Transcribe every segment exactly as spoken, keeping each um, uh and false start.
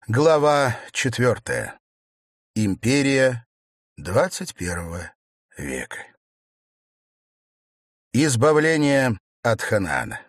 Глава четвертая. Империя двадцать первого века. Избавление от Ханаана.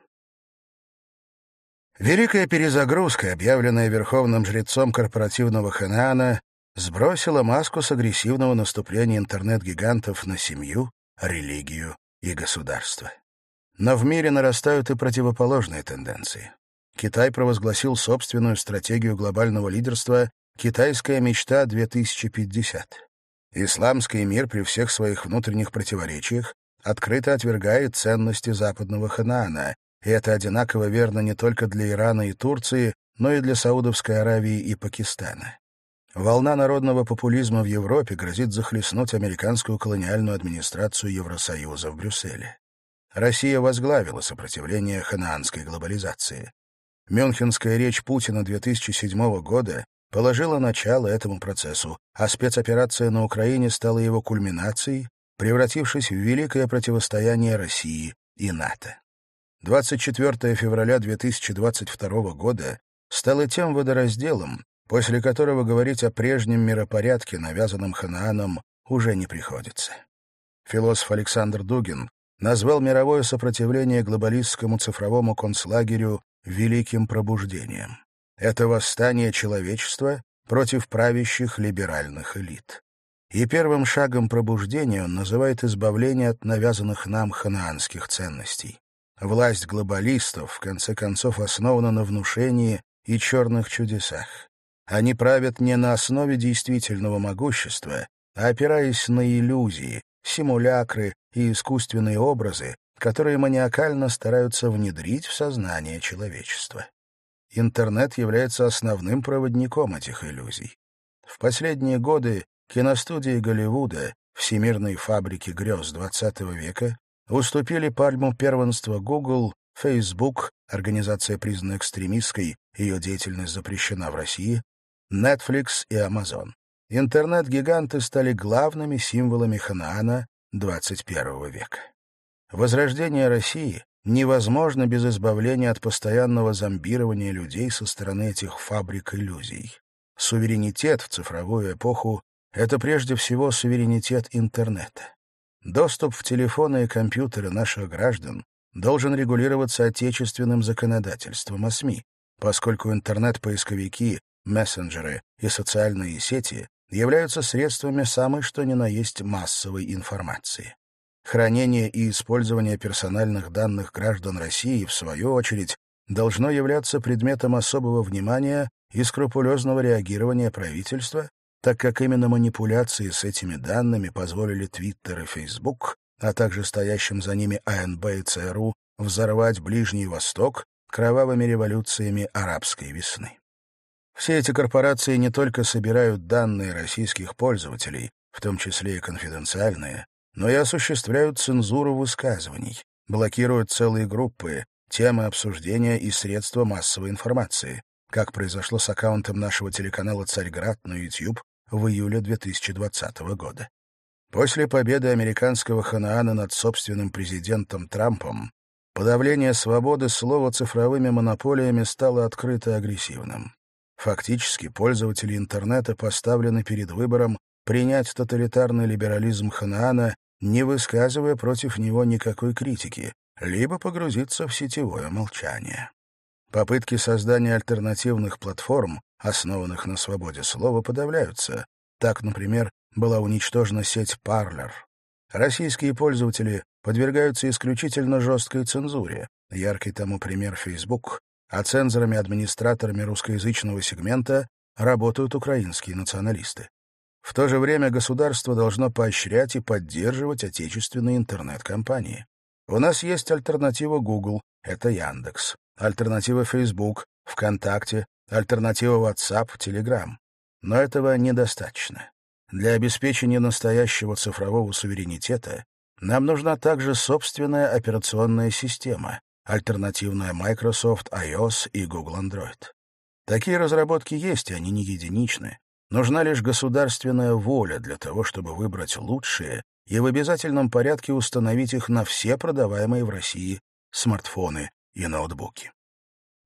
Великая перезагрузка, объявленная верховным жрецом корпоративного Ханаана, сбросила маску с агрессивного наступления интернет-гигантов на семью, религию и государство. Но в мире нарастают и противоположные тенденции. Китай провозгласил собственную стратегию глобального лидерства «Китайская мечта две тысячи пятьдесят». Исламский мир при всех своих внутренних противоречиях открыто отвергает ценности западного Ханаана, и это одинаково верно не только для Ирана и Турции, но и для Саудовской Аравии и Пакистана. Волна народного популизма в Европе грозит захлестнуть американскую колониальную администрацию Евросоюза в Брюсселе. Россия возглавила сопротивление ханаанской глобализации. Мюнхенская речь Путина две тысячи седьмого года положила начало этому процессу, а спецоперация на Украине стала его кульминацией, превратившись в великое противостояние России и НАТО. двадцать четвёртого февраля две тысячи двадцать второго года стало тем водоразделом, после которого говорить о прежнем миропорядке, навязанном Ханааном, уже не приходится. Философ Александр Дугин назвал мировое сопротивление глобалистскому цифровому концлагерю великим пробуждением. Это восстание человечества против правящих либеральных элит. И первым шагом пробуждения он называет избавление от навязанных нам ханаанских ценностей. Власть глобалистов, в конце концов, основана на внушении и черных чудесах. Они правят не на основе действительного могущества, а опираясь на иллюзии, симулякры и искусственные образы, которые маниакально стараются внедрить в сознание человечества. Интернет является основным проводником этих иллюзий. В последние годы киностудии Голливуда, всемирной фабрики грез двадцатого века, уступили пальму первенства Google, Facebook, организация, признанная экстремистской, ее деятельность запрещена в России, Netflix и Amazon. Интернет-гиганты стали главными символами Ханаана двадцать первого века. Возрождение России невозможно без избавления от постоянного зомбирования людей со стороны этих фабрик иллюзий. Суверенитет в цифровую эпоху — это прежде всего суверенитет интернета. Доступ в телефоны и компьютеры наших граждан должен регулироваться отечественным законодательством о СМИ, поскольку интернет-поисковики, мессенджеры и социальные сети являются средствами самой что ни на есть массовой информации. Хранение и использование персональных данных граждан России, в свою очередь, должно являться предметом особого внимания и скрупулезного реагирования правительства, так как именно манипуляции с этими данными позволили Твиттер и Фейсбук, а также стоящим за ними А Н Б и Ц Р У, взорвать Ближний Восток кровавыми революциями арабской весны. Все эти корпорации не только собирают данные российских пользователей, в том числе и конфиденциальные, но и осуществляют цензуру высказываний, блокируют целые группы, темы обсуждения и средства массовой информации, как произошло с аккаунтом нашего телеканала «Царьград» на YouTube в июле две тысячи двадцатого года. После победы американского Ханаана над собственным президентом Трампом подавление свободы слова цифровыми монополиями стало открыто агрессивным. Фактически, пользователи интернета поставлены перед выбором принять тоталитарный либерализм Ханаана, не высказывая против него никакой критики, либо погрузиться в сетевое молчание. Попытки создания альтернативных платформ, основанных на свободе слова, подавляются. Так, например, была уничтожена сеть Parler. Российские пользователи подвергаются исключительно жесткой цензуре, яркий тому пример Facebook, а цензорами-администраторами русскоязычного сегмента работают украинские националисты. В то же время государство должно поощрять и поддерживать отечественные интернет-компании. У нас есть альтернатива Google — это Яндекс, альтернатива Facebook — ВКонтакте, альтернатива WhatsApp — Telegram. Но этого недостаточно. Для обеспечения настоящего цифрового суверенитета нам нужна также собственная операционная система, альтернативная Microsoft iOS и Google Android. Такие разработки есть, и они не единичны. Нужна лишь государственная воля для того, чтобы выбрать лучшие и в обязательном порядке установить их на все продаваемые в России смартфоны и ноутбуки.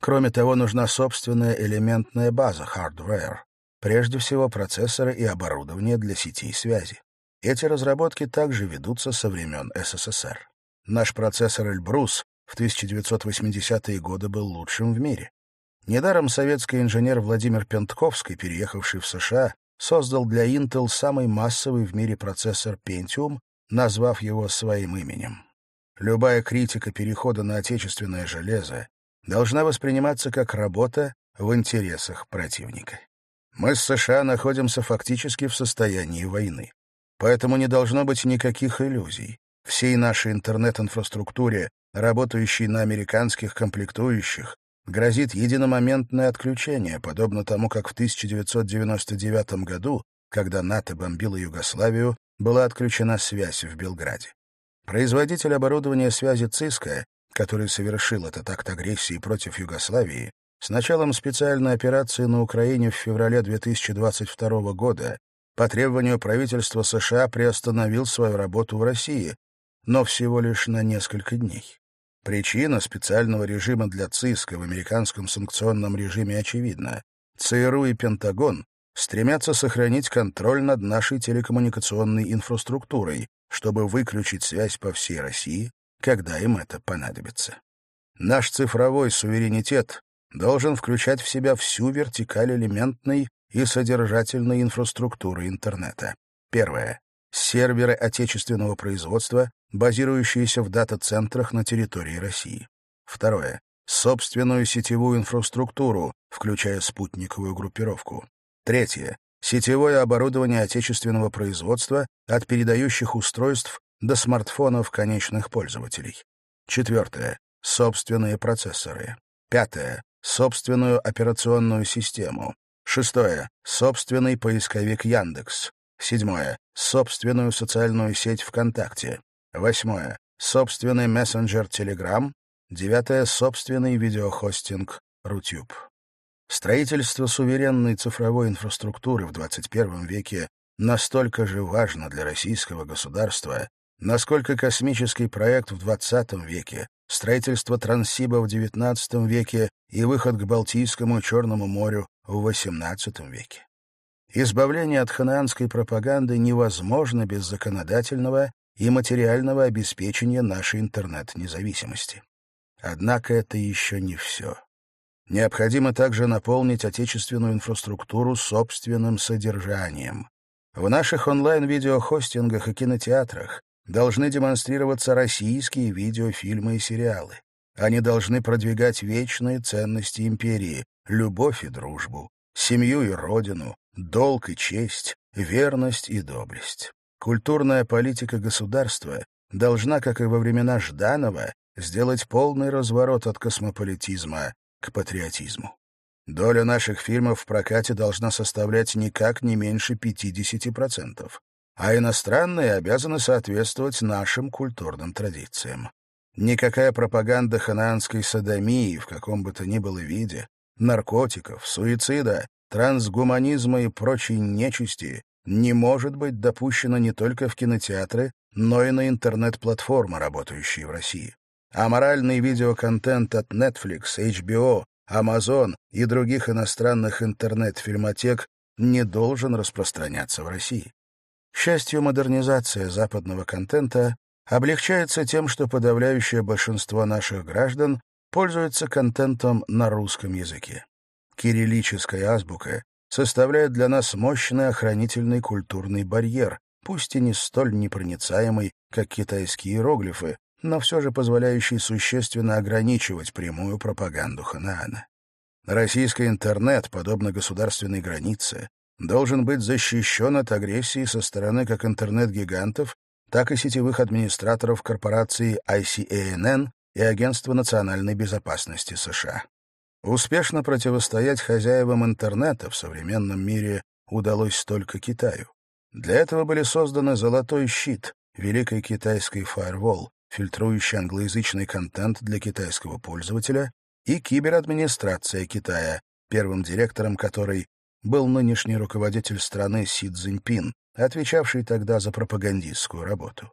Кроме того, нужна собственная элементная база, hardware, прежде всего процессоры и оборудование для сетей связи. Эти разработки также ведутся со времен СССР. Наш процессор Эльбрус в тысяча девятьсот восьмидесятые годы был лучшим в мире. Недаром советский инженер Владимир Пентковский, переехавший в США, создал для Intel самый массовый в мире процессор Pentium, назвав его своим именем. Любая критика перехода на отечественное железо должна восприниматься как работа в интересах противника. Мы с США находимся фактически в состоянии войны. Поэтому не должно быть никаких иллюзий. Всей нашей интернет-инфраструктуре, работающей на американских комплектующих, грозит единомоментное отключение, подобно тому, как в тысяча девятьсот девяносто девятом году, когда НАТО бомбило Югославию, была отключена связь в Белграде. Производитель оборудования связи Cisco, который совершил этот акт агрессии против Югославии, с началом специальной операции на Украине в феврале две тысячи двадцать второго года по требованию правительства США приостановил свою работу в России, но всего лишь на несколько дней. Причина специального режима для Cisco в американском санкционном режиме очевидна. ЦРУ и Пентагон стремятся сохранить контроль над нашей телекоммуникационной инфраструктурой, чтобы выключить связь по всей России, когда им это понадобится. Наш цифровой суверенитет должен включать в себя всю вертикаль элементной и содержательной инфраструктуры интернета. Первое. Серверы отечественного производства, базирующиеся в дата-центрах на территории России. Второе. Собственную сетевую инфраструктуру, включая спутниковую группировку. Третье. Сетевое оборудование отечественного производства от передающих устройств до смартфонов конечных пользователей. Четвертое. Собственные процессоры. Пятое. Собственную операционную систему. Шестое. Собственный поисковик Яндекс. Седьмое. Собственную социальную сеть ВКонтакте. Восьмое. Собственный мессенджер Telegram. Девятое. Собственный видеохостинг Рутюб. Строительство суверенной цифровой инфраструктуры в двадцать первом веке настолько же важно для российского государства, насколько космический проект в двадцатом веке, строительство Транссиба в девятнадцатом веке и выход к Балтийскому и Черному морю в восемнадцатом веке. Избавление от ханаанской пропаганды невозможно без законодательного и материального обеспечения нашей интернет-независимости. Однако это еще не все. Необходимо также наполнить отечественную инфраструктуру собственным содержанием. В наших онлайн-видеохостингах и кинотеатрах должны демонстрироваться российские видеофильмы и сериалы. Они должны продвигать вечные ценности империи — любовь и дружбу, семью и родину, долг и честь, верность и доблесть. Культурная политика государства должна, как и во времена Жданова, сделать полный разворот от космополитизма к патриотизму. Доля наших фильмов в прокате должна составлять никак не меньше пятьдесят процентов, а иностранные обязаны соответствовать нашим культурным традициям. Никакая пропаганда ханаанской содомии в каком бы то ни было виде, наркотиков, суицида, трансгуманизма и прочей нечисти не может быть допущена не только в кинотеатры, но и на интернет-платформы, работающие в России. Аморальный видеоконтент от Netflix, эйч би о, Amazon и других иностранных интернет-фильмотек не должен распространяться в России. К счастью, модернизация западного контента облегчается тем, что подавляющее большинство наших граждан пользуется контентом на русском языке. Кириллическая азбука составляет для нас мощный охранительный культурный барьер, пусть и не столь непроницаемый, как китайские иероглифы, но все же позволяющий существенно ограничивать прямую пропаганду Ханаана. Российский интернет, подобно государственной границе, должен быть защищен от агрессии со стороны как интернет-гигантов, так и сетевых администраторов корпорации ай си эй эн эн и Агентства национальной безопасности США. Успешно противостоять хозяевам интернета в современном мире удалось только Китаю. Для этого были созданы «Золотой щит», Великий китайский фаервол, фильтрующий англоязычный контент для китайского пользователя, и киберадминистрация Китая, первым директором которой был нынешний руководитель страны Си Цзиньпин, отвечавший тогда за пропагандистскую работу.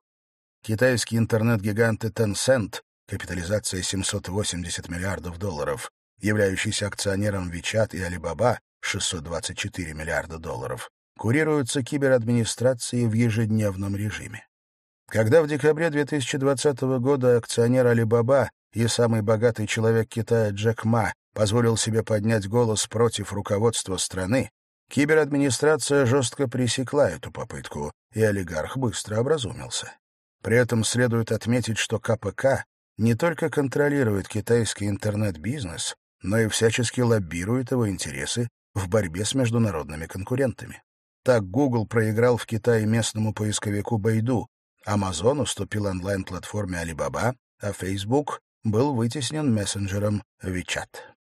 Китайские интернет-гиганты Tencent, капитализация семьсот восемьдесят миллиардов долларов, являющийся акционером WeChat и Alibaba, шестьсот двадцать четыре миллиарда долларов, курируются киберадминистрацией в ежедневном режиме. Когда в декабре две тысячи двадцатого года акционер Alibaba и самый богатый человек Китая Джек Ма позволил себе поднять голос против руководства страны, киберадминистрация жестко пресекла эту попытку, и олигарх быстро образумился. При этом следует отметить, что ка пэ ка не только контролирует китайский интернет-бизнес, но и всячески лоббирует его интересы в борьбе с международными конкурентами. Так Google проиграл в Китае местному поисковику Baidu, Amazon уступил онлайн-платформе Alibaba, а Facebook был вытеснен мессенджером WeChat.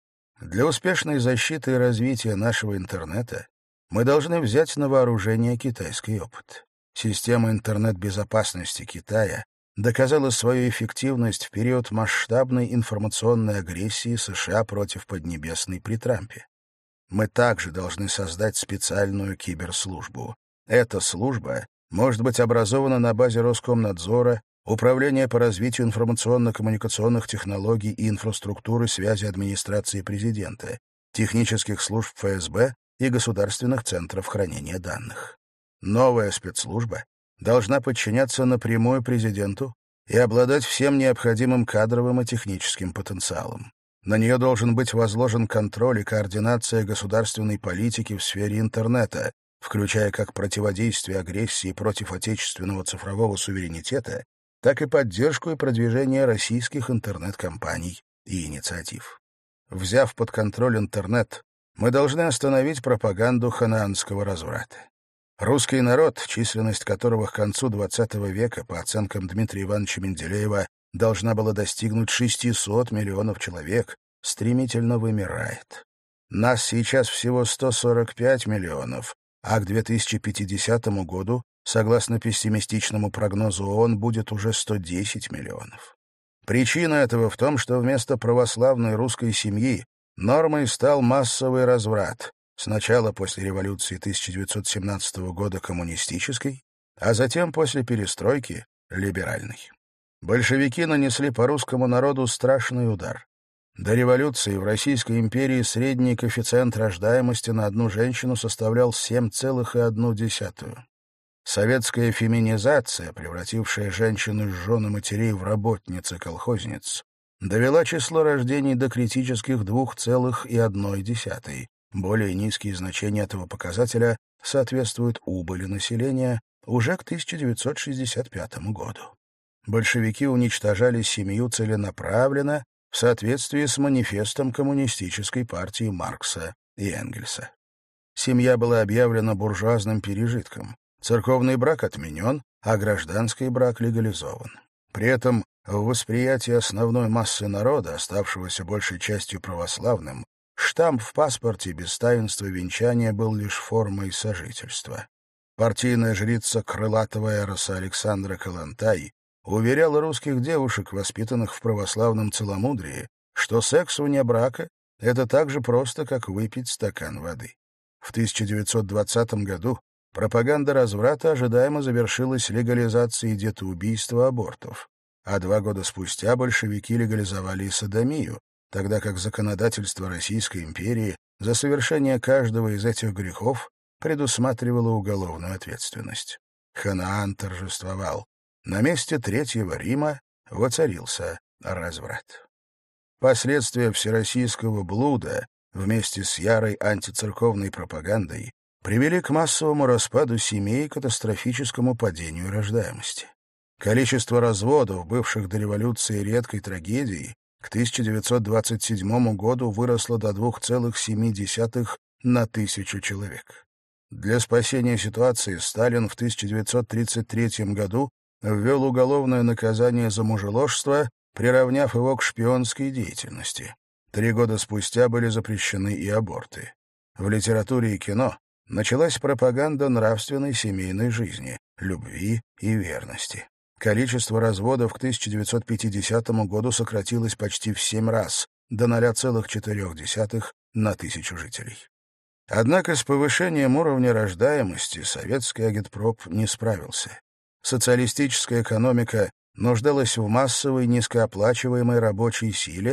Для успешной защиты и развития нашего интернета мы должны взять на вооружение китайский опыт. Система интернет-безопасности Китая доказала свою эффективность в период масштабной информационной агрессии США против Поднебесной при Трампе. Мы также должны создать специальную киберслужбу. Эта служба может быть образована на базе Роскомнадзора, Управления по развитию информационно-коммуникационных технологий и инфраструктуры связи администрации президента, технических служб эф эс бэ и государственных центров хранения данных. Новая спецслужба должна подчиняться напрямую президенту и обладать всем необходимым кадровым и техническим потенциалом. На нее должен быть возложен контроль и координация государственной политики в сфере интернета, включая как противодействие агрессии против отечественного цифрового суверенитета, так и поддержку и продвижение российских интернет-компаний и инициатив. Взяв под контроль интернет, мы должны остановить пропаганду ханаанского разврата. Русский народ, численность которого к концу двадцатого века, по оценкам Дмитрия Ивановича Менделеева, должна была достигнуть шестисот миллионов человек, стремительно вымирает. Нас сейчас всего сто сорок пять миллионов, а к две тысячи пятидесятому году, согласно пессимистичному прогнозу ООН, будет уже сто десять миллионов. Причина этого в том, что вместо православной русской семьи нормой стал массовый разврат, сначала после революции тысяча девятьсот семнадцатого года коммунистической, а затем после перестройки либеральной. Большевики нанесли по русскому народу страшный удар. До революции в Российской империи средний коэффициент рождаемости на одну женщину составлял семь целых одну десятую. Советская феминизация, превратившая женщин из жен и матерей в работниц и колхозниц, довела число рождений до критических двух целых одной десятой. Более низкие значения этого показателя соответствуют убыли населения уже к тысяча девятьсот шестьдесят пятому году. Большевики уничтожали семью целенаправленно в соответствии с манифестом коммунистической партии Маркса и Энгельса. Семья была объявлена буржуазным пережитком, церковный брак отменен, а гражданский брак легализован. При этом в восприятии основной массы народа, оставшегося большей частью православным, штамп в паспорте без таинства венчания был лишь формой сожительства. Партийная жрица крылатого эроса Александра Калантай уверяла русских девушек, воспитанных в православном целомудрии, что секс вне брака — это так же просто, как выпить стакан воды. В тысяча девятьсот двадцатом году пропаганда разврата ожидаемо завершилась легализацией детоубийства абортов, а два года спустя большевики легализовали и содомию, тогда как законодательство Российской империи за совершение каждого из этих грехов предусматривало уголовную ответственность. Ханаан торжествовал. На месте Третьего Рима воцарился разврат. Последствия всероссийского блуда вместе с ярой антицерковной пропагандой привели к массовому распаду семей и катастрофическому падению рождаемости. Количество разводов, бывших до революции редкой трагедией, к тысяча девятьсот двадцать седьмому году выросло до двух целых семи десятых на тысячу человек. Для спасения ситуации Сталин в тысяча девятьсот тридцать третьем году ввел уголовное наказание за мужеложство, приравняв его к шпионской деятельности. Три года спустя были запрещены и аборты. В литературе и кино началась пропаганда нравственной семейной жизни, любви и верности. Количество разводов к тысяча девятьсот пятидесятому году сократилось почти в семь раз, до ноль целых четыре десятых на тысячу жителей. Однако с повышением уровня рождаемости советский агитпроп не справился. Социалистическая экономика нуждалась в массовой низкооплачиваемой рабочей силе,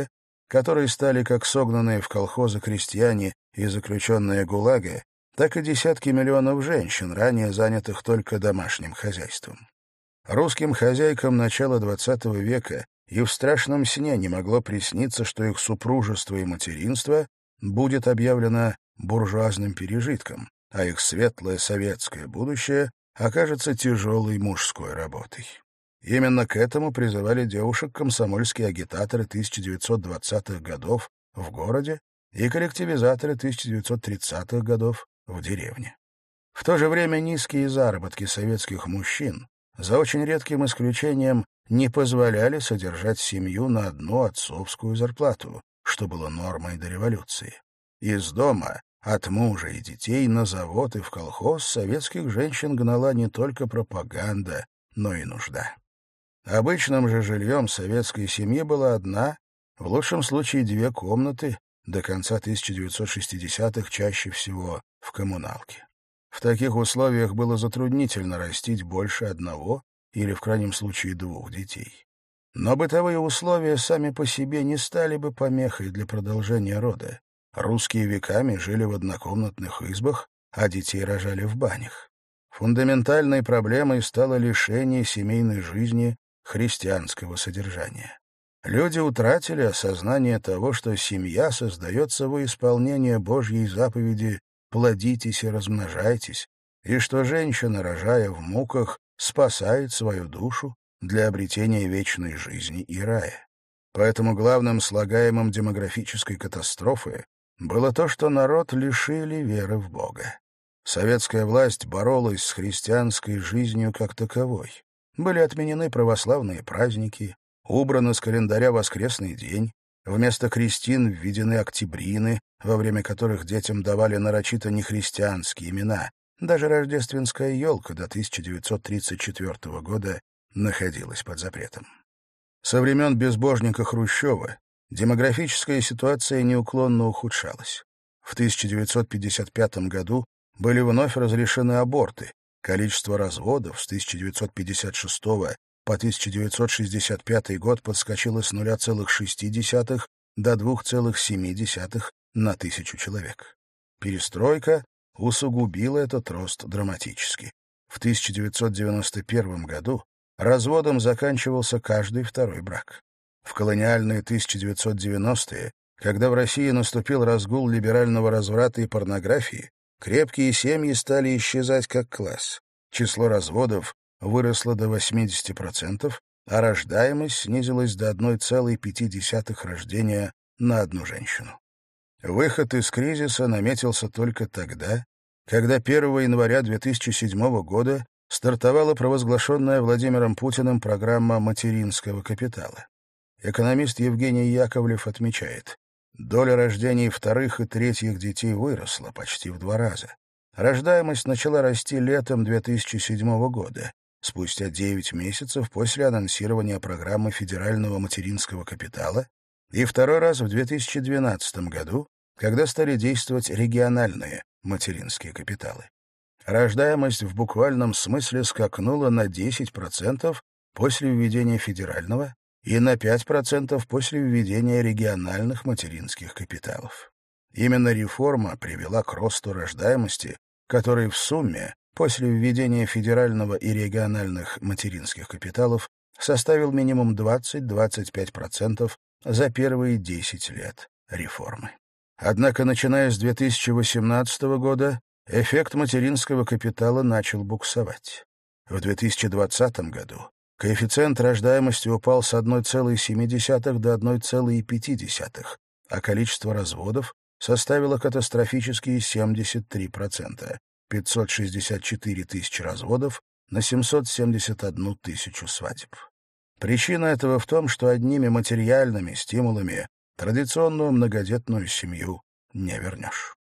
которые стали как согнанные в колхозы крестьяне и заключенные ГУЛАГа, так и десятки миллионов женщин, ранее занятых только домашним хозяйством. Русским хозяйкам начала двадцатого века и в страшном сне не могло присниться, что их супружество и материнство будет объявлено буржуазным пережитком, а их светлое советское будущее окажется тяжелой мужской работой. Именно к этому призывали девушек комсомольские агитаторы тысяча девятьсот двадцатых годов в городе и коллективизаторы тысяча девятьсот тридцатых годов в деревне. В то же время низкие заработки советских мужчин, за очень редким исключением, не позволяли содержать семью на одну отцовскую зарплату, что было нормой до революции. Из дома, от мужа и детей, на завод и в колхоз советских женщин гнала не только пропаганда, но и нужда. Обычным же жильем советской семьи была одна, в лучшем случае две комнаты, до конца тысяча девятьсот шестидесятых чаще всего в коммуналке. В таких условиях было затруднительно растить больше одного или, в крайнем случае, двух детей. Но бытовые условия сами по себе не стали бы помехой для продолжения рода. Русские веками жили в однокомнатных избах, а детей рожали в банях. Фундаментальной проблемой стало лишение семейной жизни христианского содержания. Люди утратили осознание того, что семья создается во исполнение Божьей заповеди «плодитесь и размножайтесь», и что женщина, рожая в муках, спасает свою душу для обретения вечной жизни и рая. Поэтому главным слагаемым демографической катастрофы было то, что народ лишили веры в Бога. Советская власть боролась с христианской жизнью как таковой. Были отменены православные праздники, убран из календаря воскресный день, вместо крестин введены октябрины, во время которых детям давали нарочито нехристианские имена. Даже рождественская елка до тысяча девятьсот тридцать четвёртого года находилась под запретом. Со времен безбожника Хрущева демографическая ситуация неуклонно ухудшалась. В тысяча девятьсот пятьдесят пятом году были вновь разрешены аборты. Количество разводов с тысяча девятьсот пятьдесят шестого по тысяча девятьсот шестьдесят пятый год подскочило с нуля целых шести десятых до двух целых семи десятых на тысячу человек. Перестройка усугубила этот рост драматически. В тысяча девятьсот девяносто первом году разводом заканчивался каждый второй брак. В колониальные тысяча девятьсот девяностые, когда в России наступил разгул либерального разврата и порнографии, крепкие семьи стали исчезать как класс. Число разводов выросло до восьмидесяти процентов, а рождаемость снизилась до одной целой пяти десятых рождения на одну женщину. Выход из кризиса наметился только тогда, когда первого января две тысячи седьмого года стартовала провозглашенная Владимиром Путиным программа материнского капитала. Экономист Евгений Яковлев отмечает, доля рождений вторых и третьих детей выросла почти в два раза. Рождаемость начала расти летом две тысячи седьмого года, спустя девять месяцев после анонсирования программы федерального материнского капитала, и второй раз в две тысячи двенадцатом году, когда стали действовать региональные материнские капиталы. Рождаемость в буквальном смысле скакнула на десять процентов после введения федерального и на пять процентов после введения региональных материнских капиталов. Именно реформа привела к росту рождаемости, который в сумме после введения федерального и региональных материнских капиталов составил минимум двадцать — двадцать пять процентов за первые десять лет реформы. Однако, начиная с две тысячи восемнадцатого года, эффект материнского капитала начал буксовать. В две тысячи двадцатом году коэффициент рождаемости упал с одной целой семи десятых до одной целой пяти десятых, а количество разводов составило катастрофические семьдесят три процента — пятьсот шестьдесят четыре тысячи разводов на семьсот семьдесят одну тысячу свадеб. Причина этого в том, что одними материальными стимулами традиционную многодетную семью не вернешь.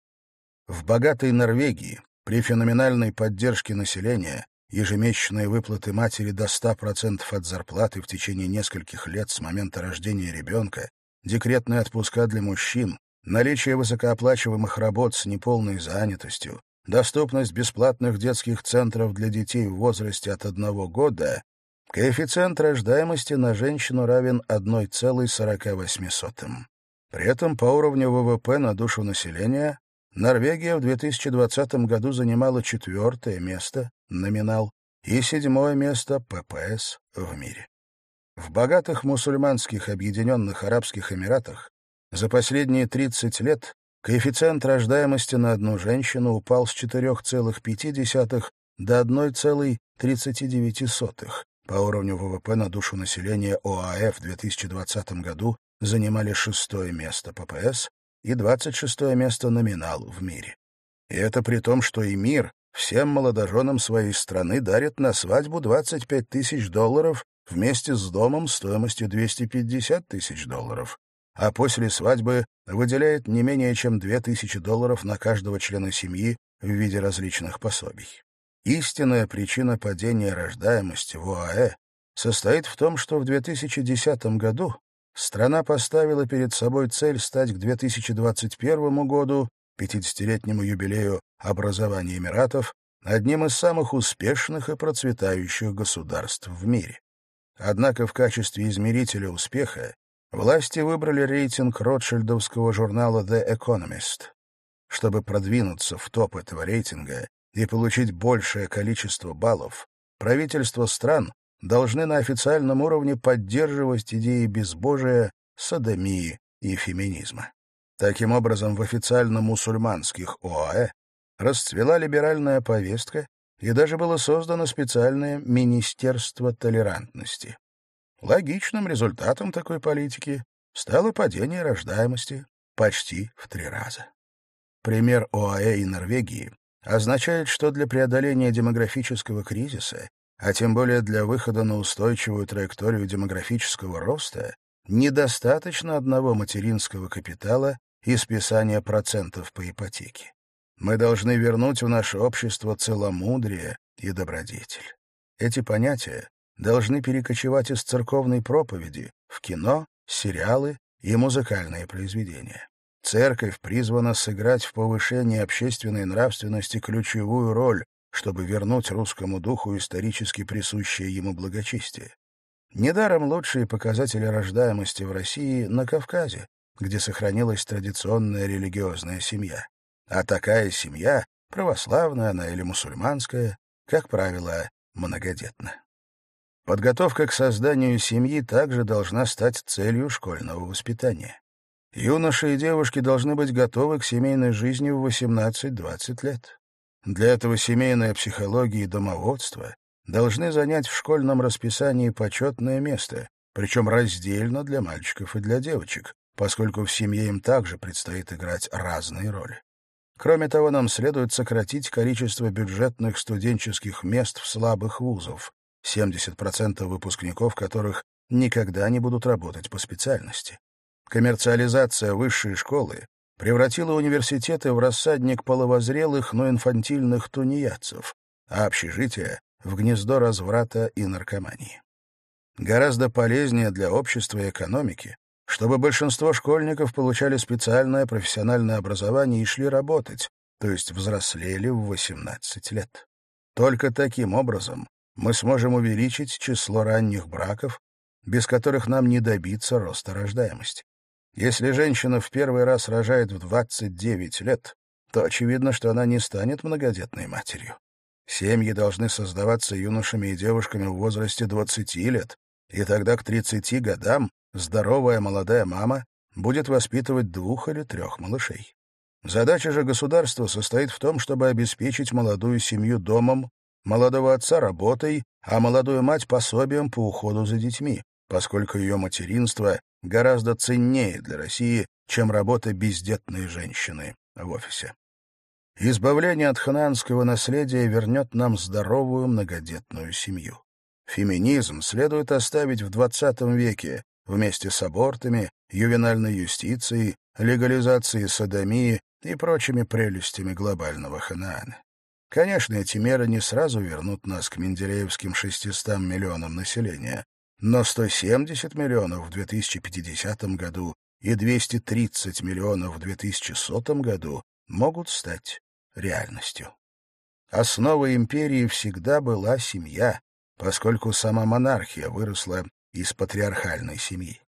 В богатой Норвегии при феноменальной поддержке населения ежемесячные выплаты матери до ста процентов от зарплаты в течение нескольких лет с момента рождения ребенка, декретные отпуска для мужчин, наличие высокооплачиваемых работ с неполной занятостью, доступность бесплатных детских центров для детей в возрасте от одного года, коэффициент рождаемости на женщину равен одной целой сорока восьми сотым. При этом по уровню вэ вэ пэ на душу населения Норвегия в две тысячи двадцатом году занимала четвертое место, номинал, и седьмое место, пэ пэ эс, в мире. В богатых мусульманских Объединенных Арабских Эмиратах за последние тридцать лет коэффициент рождаемости на одну женщину упал с четырёх целых пяти десятых до одной целой тридцати девяти сотых. По уровню вэ вэ пэ на душу населения о а э в две тысячи двадцатом году занимали шестое место пэ пэ эс и двадцать шестое место номинал в мире. И это при том, что и мир всем молодоженам своей страны дарит на свадьбу двадцать пять тысяч долларов вместе с домом стоимостью двести пятьдесят тысяч долларов, а после свадьбы выделяет не менее чем две тысячи долларов на каждого члена семьи в виде различных пособий. Истинная причина падения рождаемости в о а э состоит в том, что в две тысячи десятом году страна поставила перед собой цель стать к две тысячи двадцать первому году, пятидесятилетнему юбилею образования Эмиратов, одним из самых успешных и процветающих государств в мире. Однако в качестве измерителя успеха власти выбрали рейтинг ротшильдовского журнала The Economist. Чтобы продвинуться в топ этого рейтинга и получить большее количество баллов, правительства стран должны на официальном уровне поддерживать идеи безбожия, содомии и феминизма. Таким образом, в официально мусульманских о а э расцвела либеральная повестка, и даже было создано специальное Министерство толерантности. Логичным результатом такой политики стало падение рождаемости почти в три раза. Пример о а э и Норвегии означает, что для преодоления демографического кризиса, а тем более для выхода на устойчивую траекторию демографического роста, недостаточно одного материнского капитала и списания процентов по ипотеке. Мы должны вернуть в наше общество целомудрие и добродетель. Эти понятия должны перекочевать из церковной проповеди в кино, сериалы и музыкальные произведения. Церковь призвана сыграть в повышении общественной нравственности ключевую роль, чтобы вернуть русскому духу исторически присущее ему благочестие. Недаром лучшие показатели рождаемости в России на Кавказе, где сохранилась традиционная религиозная семья. А такая семья, православная она или мусульманская, как правило, многодетна. Подготовка к созданию семьи также должна стать целью школьного воспитания. Юноши и девушки должны быть готовы к семейной жизни в восемнадцать-двадцать лет. Для этого семейная психология и домоводство должны занять в школьном расписании почетное место, причем раздельно для мальчиков и для девочек, поскольку в семье им также предстоит играть разные роли. Кроме того, нам следует сократить количество бюджетных студенческих мест в слабых вузов, семьдесят процентов выпускников которых никогда не будут работать по специальности. Коммерциализация высшей школы превратила университеты в рассадник половозрелых, но инфантильных тунеядцев, а общежития — в гнездо разврата и наркомании. Гораздо полезнее для общества и экономики, чтобы большинство школьников получали специальное профессиональное образование и шли работать, то есть взрослели в восемнадцать лет. Только таким образом мы сможем увеличить число ранних браков, без которых нам не добиться роста рождаемости. Если женщина в первый раз рожает в двадцать девять лет, то очевидно, что она не станет многодетной матерью. Семьи должны создаваться юношами и девушками в возрасте двадцати лет, и тогда к тридцати годам здоровая молодая мама будет воспитывать двух или трех малышей. Задача же государства состоит в том, чтобы обеспечить молодую семью домом, молодого отца работой, а молодую мать пособием по уходу за детьми, поскольку ее материнство гораздо ценнее для России, чем работа бездетной женщины в офисе. Избавление от ханаанского наследия вернет нам здоровую многодетную семью. Феминизм следует оставить в двадцатом веке вместе с абортами, ювенальной юстицией, легализацией содомии и прочими прелестями глобального Ханаана. Конечно, эти меры не сразу вернут нас к менделеевским шестистам миллионам населения, но сто семьдесят миллионов в две тысячи пятидесятом году и двести тридцать миллионов в две тысячи сотом году могут стать реальностью. Основой империи всегда была семья, поскольку сама монархия выросла из патриархальной семьи.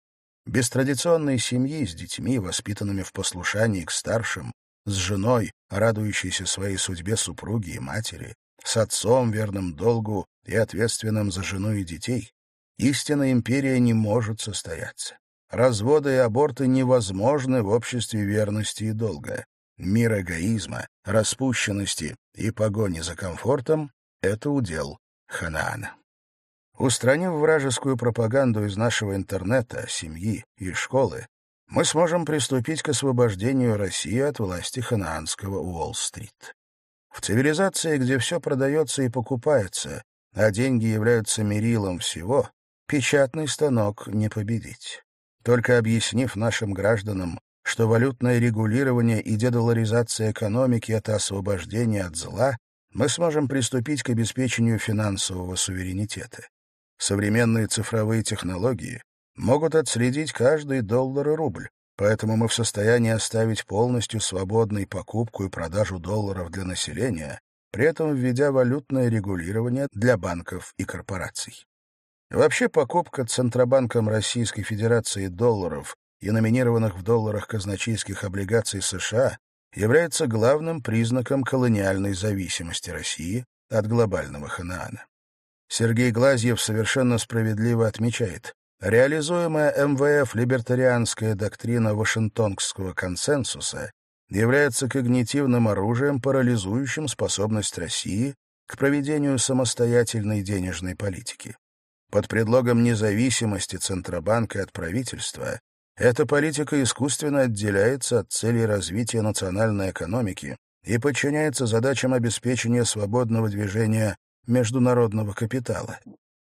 Без традиционной семьи с детьми, воспитанными в послушании к старшим, с женой, радующейся своей судьбе супруги и матери, с отцом, верным долгу и ответственным за жену и детей, истинная империя не может состояться. Разводы и аборты невозможны в обществе верности и долга. Мир эгоизма, распущенности и погони за комфортом — это удел Ханаана. Устранив вражескую пропаганду из нашего интернета, семьи и школы, мы сможем приступить к освобождению России от власти ханаанского Уолл-стрит. В цивилизации, где все продается и покупается, а деньги являются мерилом всего, печатный станок не победить. Только объяснив нашим гражданам, что валютное регулирование и дедоларизация экономики — это освобождение от зла, мы сможем приступить к обеспечению финансового суверенитета. Современные цифровые технологии могут отследить каждый доллар и рубль, поэтому мы в состоянии оставить полностью свободной покупку и продажу долларов для населения, при этом введя валютное регулирование для банков и корпораций. Вообще покупка Центробанком Российской Федерации долларов и номинированных в долларах казначейских облигаций США является главным признаком колониальной зависимости России от глобального Ханаана. Сергей Глазьев совершенно справедливо отмечает, реализуемая эм вэ эф либертарианская доктрина Вашингтонского консенсуса является когнитивным оружием, парализующим способность России к проведению самостоятельной денежной политики. Под предлогом независимости Центробанка от правительства эта политика искусственно отделяется от целей развития национальной экономики и подчиняется задачам обеспечения свободного движения международного капитала.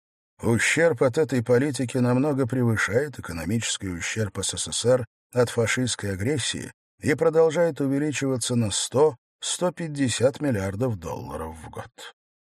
Ущерб от этой политики намного превышает экономический ущерб эс эс эс эр от фашистской агрессии и продолжает увеличиваться на сто — сто пятьдесят миллиардов долларов в год.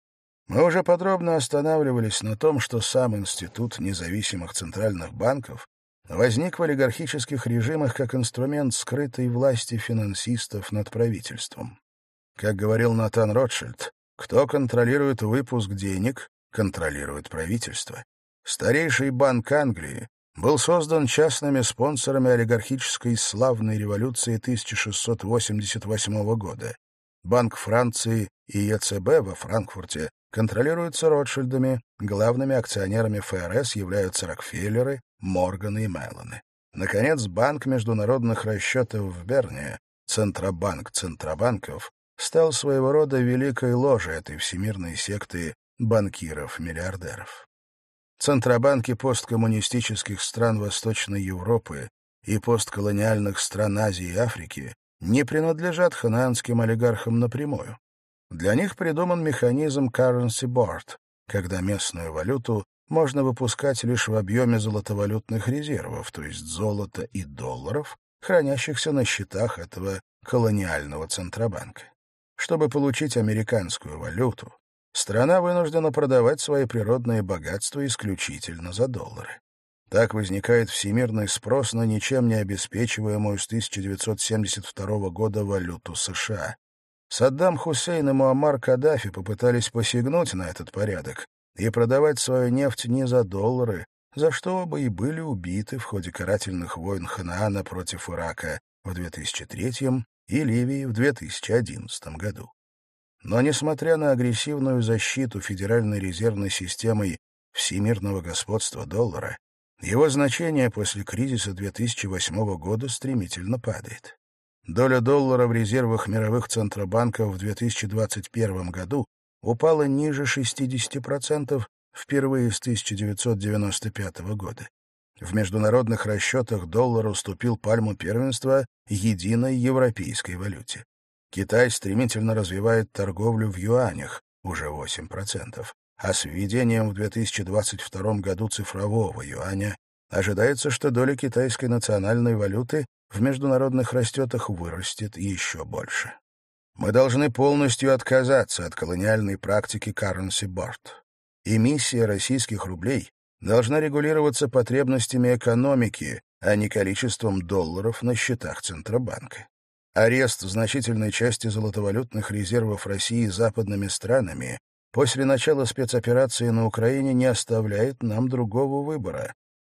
Мы уже подробно останавливались на том, что сам институт независимых центральных банков возник в олигархических режимах как инструмент скрытой власти финансистов над правительством. Как говорил Натан Ротшильд, кто контролирует выпуск денег, контролирует правительство. Старейший банк Англии был создан частными спонсорами олигархической славной революции тысяча шестьсот восемьдесят восьмого года. Банк Франции и е цэ бэ во Франкфурте контролируются Ротшильдами, главными акционерами эф эр эс являются Рокфеллеры, Морганы и Меллоны. Наконец, Банк международных расчетов в Берне, Центробанк Центробанков, стал своего рода великой ложей этой всемирной секты банкиров-миллиардеров. Центробанки посткоммунистических стран Восточной Европы и постколониальных стран Азии и Африки не принадлежат ханаанским олигархам напрямую. Для них придуман механизм currency board, когда местную валюту можно выпускать лишь в объеме золотовалютных резервов, то есть золота и долларов, хранящихся на счетах этого колониального Центробанка. Чтобы получить американскую валюту, страна вынуждена продавать свои природные богатства исключительно за доллары. Так возникает всемирный спрос на ничем не обеспечиваемую с тысяча девятьсот семьдесят второго года валюту США. Саддам Хусейн и Муаммар Каддафи попытались посягнуть на этот порядок и продавать свою нефть не за доллары, за что оба и были убиты в ходе карательных войн Ханаана против Ирака в две тысячи третьем и Ливии в две тысячи одиннадцатом году. Но, несмотря на агрессивную защиту Федеральной резервной системой всемирного господства доллара, его значение после кризиса две тысячи восьмого года стремительно падает. Доля доллара в резервах мировых центробанков в две тысячи двадцать первом году упала ниже шестидесяти процентов впервые с тысяча девятьсот девяносто пятого года. В международных расчетах доллар уступил пальму первенства единой европейской валюте. Китай стремительно развивает торговлю в юанях, уже восемь процентов, а с введением в две тысячи двадцать втором году цифрового юаня ожидается, что доля китайской национальной валюты в международных расчетах вырастет еще больше. Мы должны полностью отказаться от колониальной практики currency board. Эмиссия российских рублей должна регулироваться потребностями экономики, а не количеством долларов на счетах Центробанка. Арест значительной части золотовалютных резервов России западными странами после начала спецоперации на Украине не оставляет нам другого выбора.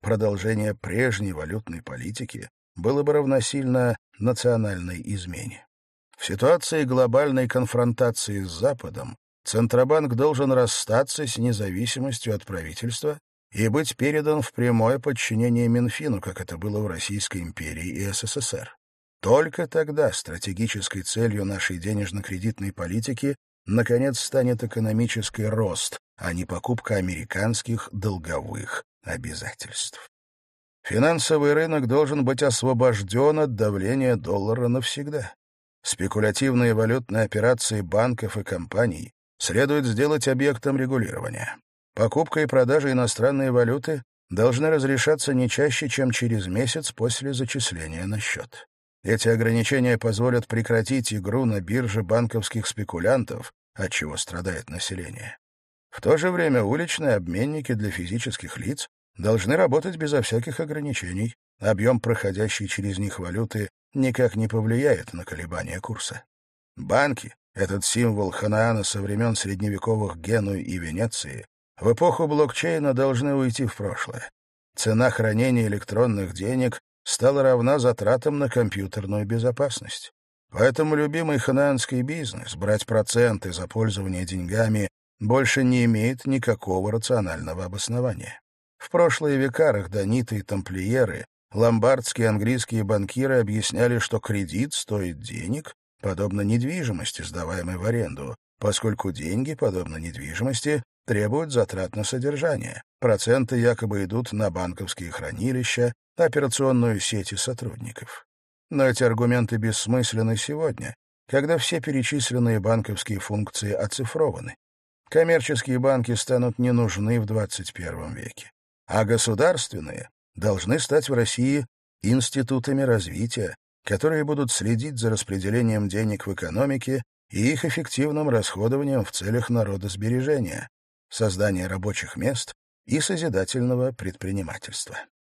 продолжение прежней валютной политики было бы равносильно национальной измене. В ситуации глобальной конфронтации с Западом Центробанк должен расстаться с независимостью от правительства и быть передан в прямое подчинение Минфину, как это было в Российской империи и СССР. Только тогда стратегической целью нашей денежно-кредитной политики наконец станет экономический рост, а не покупка американских долговых обязательств. Финансовый рынок должен быть освобожден от давления доллара навсегда. Спекулятивные валютные операции банков и компаний следует сделать объектом регулирования. Покупка и продажа иностранной валюты должны разрешаться не чаще, чем через месяц после зачисления на счет. Эти ограничения позволят прекратить игру на бирже банковских спекулянтов, от чего страдает население. В то же время уличные обменники для физических лиц должны работать безо всяких ограничений. Объем проходящей через них валюты никак не повлияет на колебания курса. Банки, этот символ Ханаана со времен средневековых Генуи и Венеции, в эпоху блокчейна должны уйти в прошлое. Цена хранения электронных денег стала равна затратам на компьютерную безопасность. Поэтому любимый ханаанский бизнес, брать проценты за пользование деньгами, больше не имеет никакого рационального обоснования. В прошлые века рахданиты и тамплиеры, ломбардские английские банкиры объясняли, что кредит стоит денег, подобно недвижимости, сдаваемой в аренду, поскольку деньги, подобно недвижимости, требуют затрат на содержание. Проценты якобы идут на банковские хранилища, операционную сеть и сотрудников. Но эти аргументы бессмысленны сегодня, когда все перечисленные банковские функции оцифрованы. Коммерческие банки станут не нужны в двадцать первом веке, а государственные должны стать в России институтами развития, которые будут следить за распределением денег в экономике и их эффективным расходованием в целях народосбережения, создания рабочих мест и созидательного предпринимательства.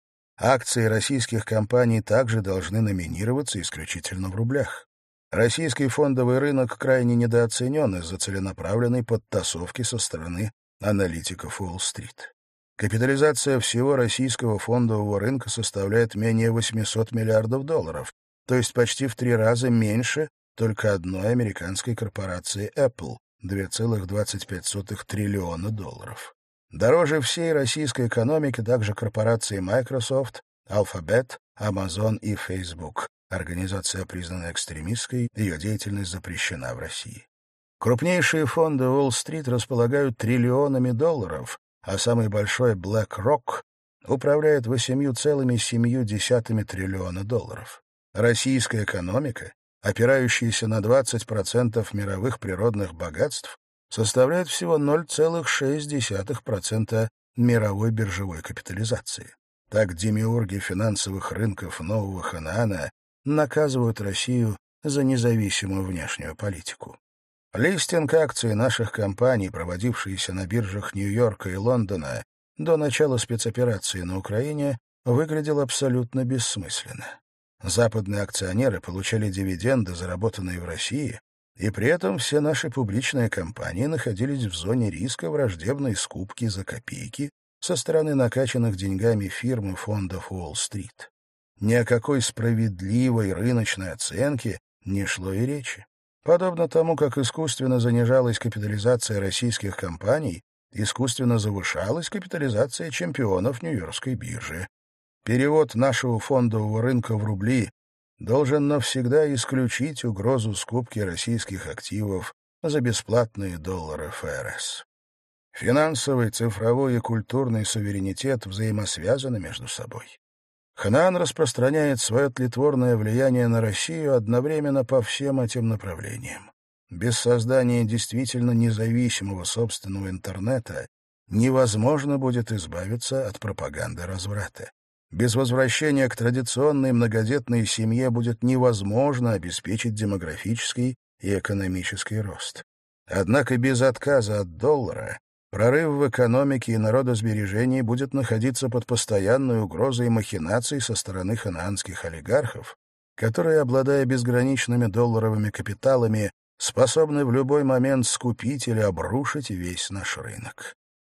Акции российских компаний также должны номинироваться исключительно в рублях. Российский фондовый рынок крайне недооценен из-за целенаправленной подтасовки со стороны аналитиков Уолл-стрит. Капитализация всего российского фондового рынка составляет менее восемьсот миллиардов долларов, то есть почти в три раза меньше только одной американской корпорации Apple — две целых двадцать пять сотых триллиона долларов. Дороже всей российской экономики также корпорации Microsoft, Alphabet, Amazon и Facebook. Организация признана экстремистской, ее деятельность запрещена в России. Крупнейшие фонды Уолл-стрит располагают триллионами долларов, а самый большой BlackRock управляет восемью целыми семью десятыми триллиона долларов. Российская экономика, опирающаяся на двадцать процентов мировых природных богатств, составляет всего ноль целых шесть десятых процента мировой биржевой капитализации. Так демиурги финансовых рынков нового Ханаана наказывают Россию за независимую внешнюю политику. Листинг акций наших компаний, проводившийся на биржах Нью-Йорка и Лондона до начала спецоперации на Украине, выглядел абсолютно бессмысленно. Западные акционеры получали дивиденды, заработанные в России, и при этом все наши публичные компании находились в зоне риска враждебной скупки за копейки со стороны накачанных деньгами фирм и фондов Уолл-стрит. Ни о какой справедливой рыночной оценке не шло и речи. Подобно тому, как искусственно занижалась капитализация российских компаний, искусственно завышалась капитализация чемпионов Нью-Йоркской биржи. Перевод нашего фондового рынка в рубли должен навсегда исключить угрозу скупки российских активов за бесплатные доллары ФРС. Финансовый, цифровой и культурный суверенитет взаимосвязаны между собой. Ханаан распространяет свое тлетворное влияние на Россию одновременно по всем этим направлениям. Без создания действительно независимого собственного интернета невозможно будет избавиться от пропаганды разврата. Без возвращения к традиционной многодетной семье будет невозможно обеспечить демографический и экономический рост. Однако без отказа от доллара прорыв в экономике и народосбережении будет находиться под постоянной угрозой махинаций со стороны ханаанских олигархов, которые, обладая безграничными долларовыми капиталами, способны в любой момент скупить или обрушить весь наш рынок.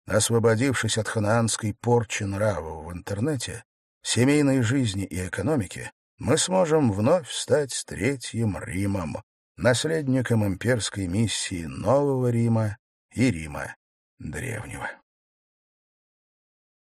Освободившись от ханаанской порчи нравов в интернете, семейной жизни и экономики, мы сможем вновь стать Третьим Римом, наследником имперской миссии Нового Рима и Рима Древнего.